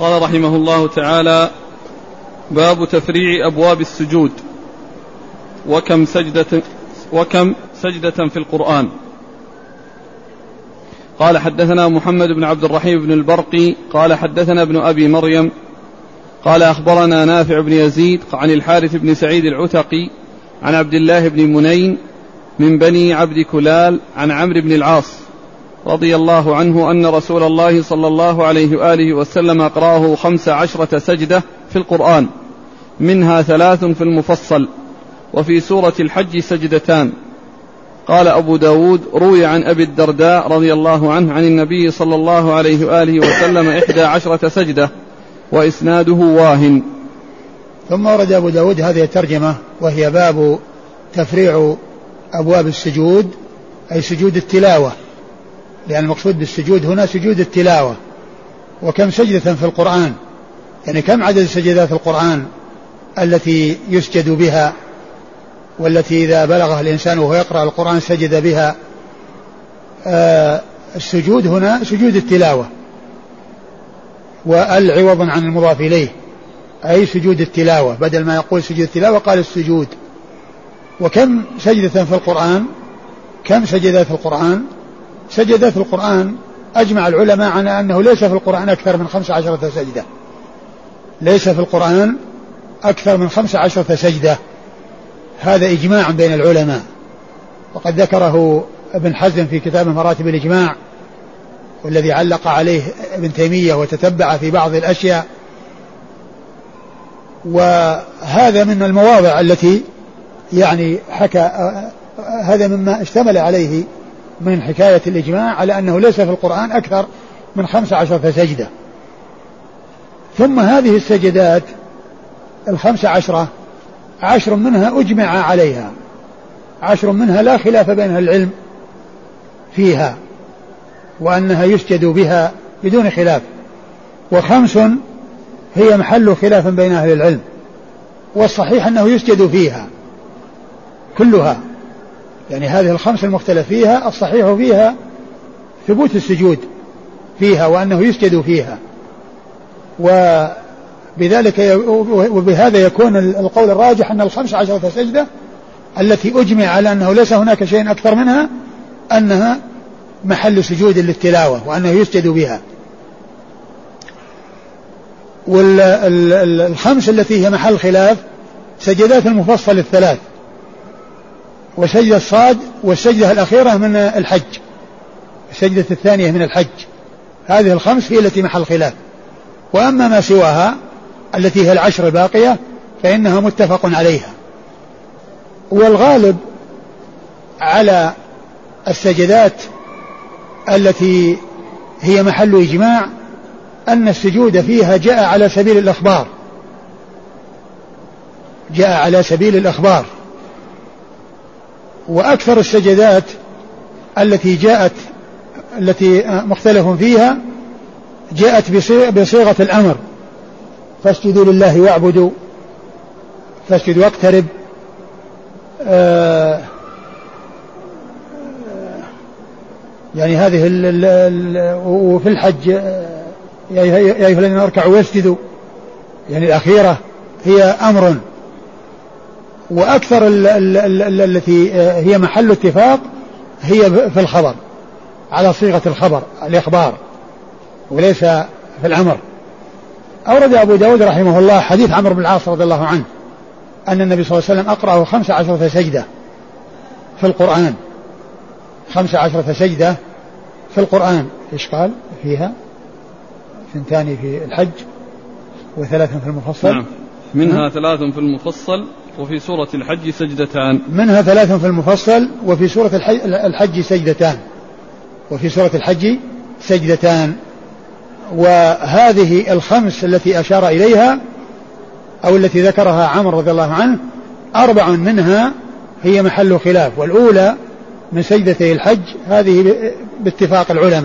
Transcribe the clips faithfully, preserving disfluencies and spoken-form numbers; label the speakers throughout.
Speaker 1: قال رحمه الله تعالى: باب تفريع أبواب السجود وكم سجدة, وكم سجدة في القرآن. قال: حدثنا محمد بن عبد الرحيم بن البرقي قال حدثنا ابن أبي مريم قال أخبرنا نافع بن يزيد عن الحارث بن سعيد العتقي عن عبد الله بن منين من بني عبد كلال عن عمرو بن العاص رضي الله عنه أن رسول الله صلى الله عليه وآله وسلم أقرأه خمس عشرة سجدة في القرآن، منها ثلاث في المفصل، وفي سورة الحج سجدتان. قال أبو داود: روي عن أبي الدرداء رضي الله عنه عن النبي صلى الله عليه وآله وسلم إحدى عشرة سجدة، وإسناده واهن.
Speaker 2: ثم ورد أبو داود هذه الترجمة، وهي باب تفريع أبواب السجود، أي سجود التلاوة، لأن المقصود بالسجود هنا سجود التلاوة. وكم سجدة في القرآن، يعني كم عدد سجدات القرآن التي يسجد بها، والتي إذا بلغها الإنسان وهو يقرأ القرآن سجد بها. آه السجود هنا سجود التلاوة، والعوض عن المضاف إليه، أي سجود التلاوة، بدل ما يقول سجود التلاوة قال السجود. وكم سجدة في القرآن، كم سجدات في القرآن؟ سجدات القرآن أجمع العلماء على أنه ليس في القرآن أكثر من خمس عشرة سجدة، ليس في القرآن أكثر من خمس عشرة سجدة، هذا إجماع بين العلماء، وقد ذكره ابن حزم في كتاب مراتب الإجماع، والذي علق عليه ابن تيمية وتتبع في بعض الأشياء. وهذا من المواضع التي يعني حكى، هذا مما اشتمل عليه من حكاية الإجماع على أنه ليس في القرآن أكثر من خمس عشرة سجدة. ثم هذه السجدات الخمس عشرة، عشر منها أجمع عليها، عشر منها لا خلاف بين أهل العلم فيها، وأنها يسجد بها بدون خلاف، وخمس هي محل خلاف بين أهل العلم، والصحيح أنه يسجد فيها كلها، يعني هذه الخمس المختلف فيها الصحيح فيها ثبوت السجود فيها، وأنه يسجد فيها. وبذلك وبهذا يكون القول الراجح أن الخمس عشرة سجدة التي أجمع على أنه ليس هناك شيء أكثر منها أنها محل سجود للتلاوة، وأنه يسجد بها. والخمس التي هي محل خلاف سجدات المفصل الثلاث، وسجدة الصاد، والسجدة الأخيرة من الحج، السجدة الثانية من الحج. هذه الخمس هي التي محل خلاف، وأما ما سواها التي هي العشر الباقية فإنها متفق عليها. والغالب على السجدات التي هي محل إجماع أن السجود فيها جاء على سبيل الإخبار، جاء على سبيل الإخبار. وأكثر السجدات التي جاءت التي مختلف فيها جاءت بصيغة الأمر: فاسجدوا لله واعبدوا، فاسجد واقترب، آه يعني هذه ال ال ال وفي الحج يا أيها الذين اركعوا واسجدوا، يعني الأخيرة هي أمر. وأكثر ال ال ال التي هي محل اتفاق هي في الخبر، على صيغة الخبر، الإخبار، وليس في الأمر. أورد أبو داود رحمه الله حديث عمرو بن العاص رضي الله عنه أن النبي صلى الله عليه وسلم أقرأه خمس عشرة سجدة في القرآن، خمس عشرة سجدة في القرآن. إيش قال فيها؟ ثنتان في الحج وثلاث في المفصل.
Speaker 1: نعم. منها ثلاث في المفصل وفي سورة الحج سجدتان.
Speaker 2: منها ثلاث في المفصل وفي سورة الحج سجدتان، وفي سورة الحج سجدتان. وهذه الخمس التي أشار إليها أو التي ذكرها عمرو رضي الله عنه أربع منها هي محل خلاف، والأولى من سجدتي الحج هذه باتفاق العلماء.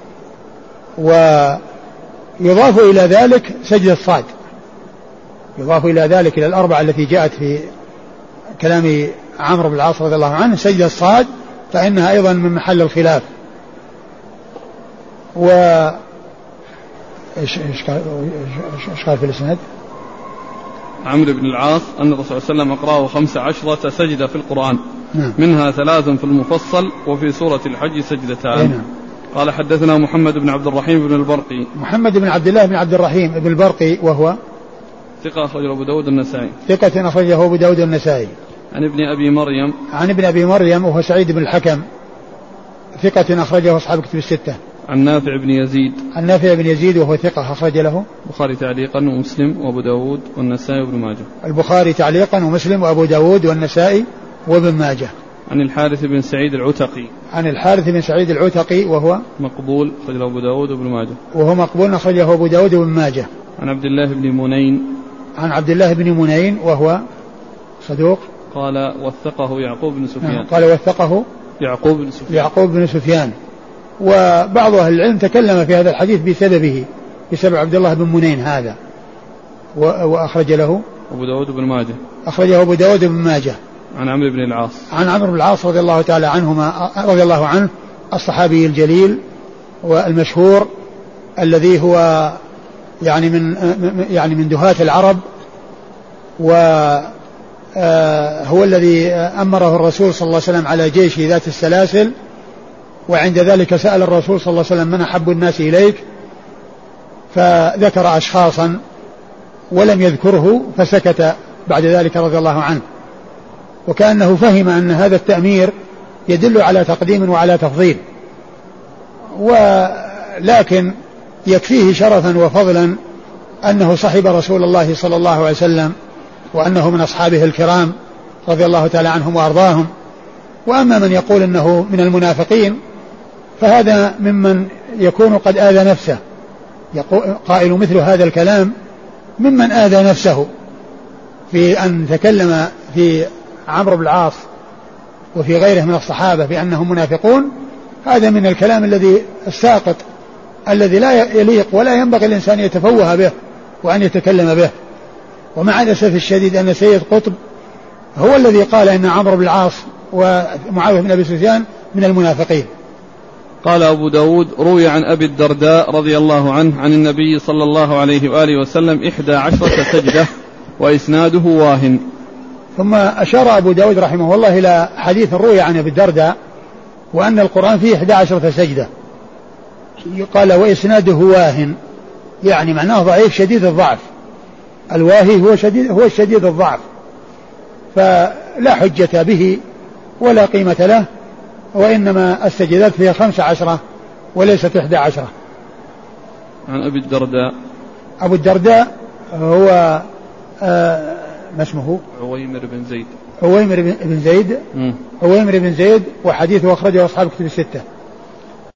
Speaker 2: ويضاف إلى ذلك سجدة الصاد، يضاف إلى ذلك إلى الأربعة التي جاءت في كلام عمرو بن العاص رضي الله عنه سجدة الصاد، فإنها أيضا من محل الخلاف. ايش ايش قال ايش قال في الاسناد؟
Speaker 1: عمرو بن العاص أن الرسول صلى الله عليه وسلم أقرأه خمس عشرة سجدة في القرآن،
Speaker 2: نعم.
Speaker 1: منها ثلاث في المفصل وفي سورة الحج سجدتان.
Speaker 2: نعم.
Speaker 1: قال حدثنا محمد بن عبد الرحيم بن البرقي.
Speaker 2: محمد بن عبد الله بن عبد الرحيم بن البرقي وهو
Speaker 1: ثقة أخرجه أبو داود النسائي.
Speaker 2: ثقة أخرجه أبو داود النسائي.
Speaker 1: عن ابن أبي مريم.
Speaker 2: عن ابن أبي مريم وهو سعيد بن الحكم ثقة أخرجه أصحاب كتب الستة.
Speaker 1: عن نافع بن يزيد.
Speaker 2: عن نافع بن يزيد وهو ثقة أخرج له
Speaker 1: البخاري تعليقا ومسلم وأبو داود والنسائي وابن ماجه.
Speaker 2: البخاري تعليقا ومسلم وأبو داود والنسائي وابن ماجه.
Speaker 1: عن الحارث بن سعيد العتقي.
Speaker 2: عن الحارث بن سعيد العتقي وهو
Speaker 1: مقبول أخرجه أبو داود وابن ماجه.
Speaker 2: وهو مقبول أخرجه أبو داود وابن ماجه.
Speaker 1: عن عبد الله بن منين.
Speaker 2: عن عبد الله بن منين وهو صدوق.
Speaker 1: قال وثقه يعقوب بن سفيان.
Speaker 2: قال وثقه
Speaker 1: يعقوب بن سفيان.
Speaker 2: يعقوب بن سفيان. وبعض أهل العلم تكلم في هذا الحديث بسببه، بسبب عبد الله بن منين هذا، وأخرج له
Speaker 1: أبو داود بن ماجه.
Speaker 2: أخرجه أبو داود بن ماجه.
Speaker 1: عن عمرو بن العاص.
Speaker 2: عن عمرو بن العاص رضي الله تعالى عنهما رضي الله عنه الصحابي الجليل والمشهور الذي هو يعني من يعني من دهاة العرب، وهو الذي أمره الرسول صلى الله عليه وسلم على جيش ذات السلاسل، وعند ذلك سأل الرسول صلى الله عليه وسلم من أحب الناس إليك، فذكر أشخاصا ولم يذكره فسكت بعد ذلك رضي الله عنه، وكأنه فهم أن هذا التأمير يدل على تقديم وعلى تفضيل، ولكن يكفيه شرفا وفضلا أنه صحب رسول الله صلى الله عليه وسلم، وأنه من أصحابه الكرام رضي الله تعالى عنهم وأرضاهم. وأما من يقول أنه من المنافقين فهذا ممن يكون قد آذى نفسه، قائل مثل هذا الكلام ممن آذى نفسه في أن تكلم في عمرو بن العاص وفي غيره من الصحابة بأنهم منافقون. هذا من الكلام الذي الساقط الذي لا يليق ولا ينبغي الإنسان يتفوه به وأن يتكلم به. ومع الأسف الشديد أن سيد قطب هو الذي قال إن عمرو بن العاص ومعاوية بن أبي سفيان من المنافقين.
Speaker 1: قال أبو داود روي عن أبي الدرداء رضي الله عنه عن النبي صلى الله عليه وآله وسلم إحدى عشرة سجدة وإسناده واهن.
Speaker 2: ثم أشار أبو داود رحمه الله إلى حديث روي عن أبي الدرداء وأن القرآن فيه إحدى عشرة سجدة، قال وإسناده واهن، يعني معناه ضعيف شديد الضعف. الواهي هو شديد هو الشديد الضعف، فلا حجة به ولا قيمة له، وإنما السجدات فيها خمس عشرة وليست إحدى عشرة.
Speaker 1: عن أبي الدرداء.
Speaker 2: أبو الدرداء هو آه ما اسمه؟
Speaker 1: عويمر بن زيد.
Speaker 2: عويمر بن زيد. عويمر بن زيد وحديثه أخرجه أصحاب كتب الستة.